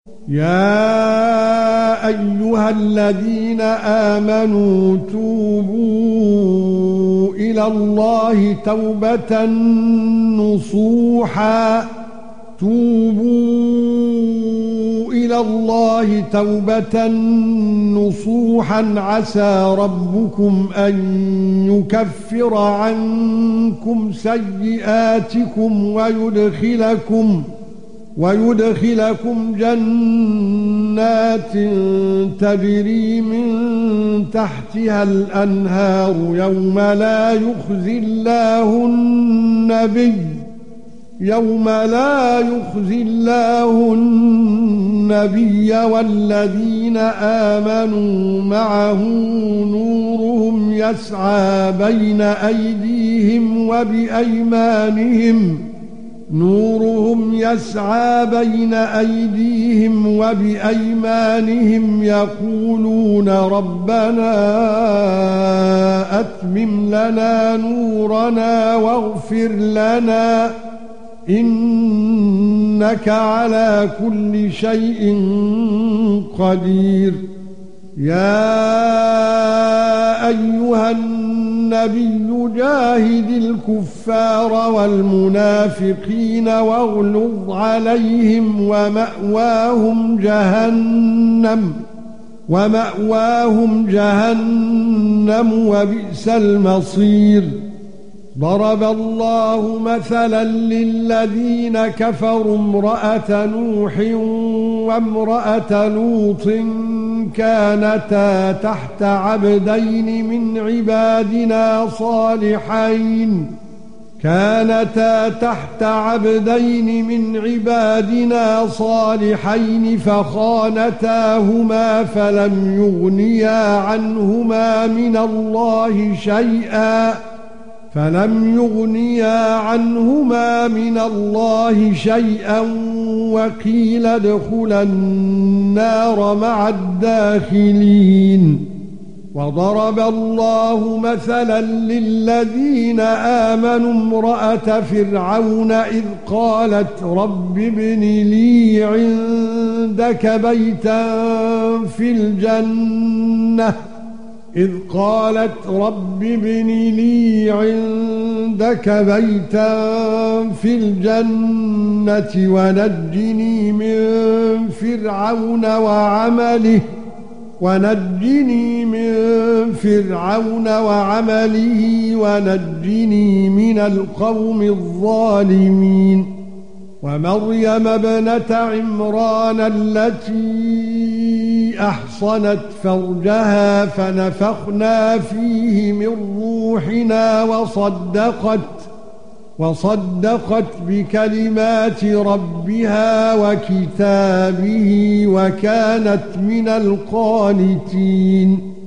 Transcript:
يا ايها الذين امنوا توبوا الى الله توبة نصوحا عسى ربكم ان يكفر عنكم سيئاتكم ويدخلكم جنات تجري من تحتها الانهار يوم لا يخزي الله النبي والذين آمنوا معه نورهم يسعى بين أيديهم وبأيمانهم يقولون ربنا أتمم لنا نورنا واغفر لنا إنك على كل شيء قدير. يا أيها النبي جاهد الكفار والمنافقين واغلظ عليهم ومأواهم جهنم وبئس المصير. ضرب الله مثلا للذين كفروا امرأة نوح وامرأة لوط كانتا تحت عبدين من عبادنا صالحين فخانتاهما فلم يغنيا عنهما من الله شيئا وقيل ادخلا النار مع الداخلين. وضرب الله مثلا للذين آمنوا امرأة فرعون إذ قالت رب ابن لي عندك بيتا في الجنة ونجني من فرعون وعمله ونجني من القوم الظالمين. ومريم ابنة عمران التي أحصنت فرجها فنفخنا فيه من روحنا وصدقت بكلمات ربها وكتابه وكانت من القانتين.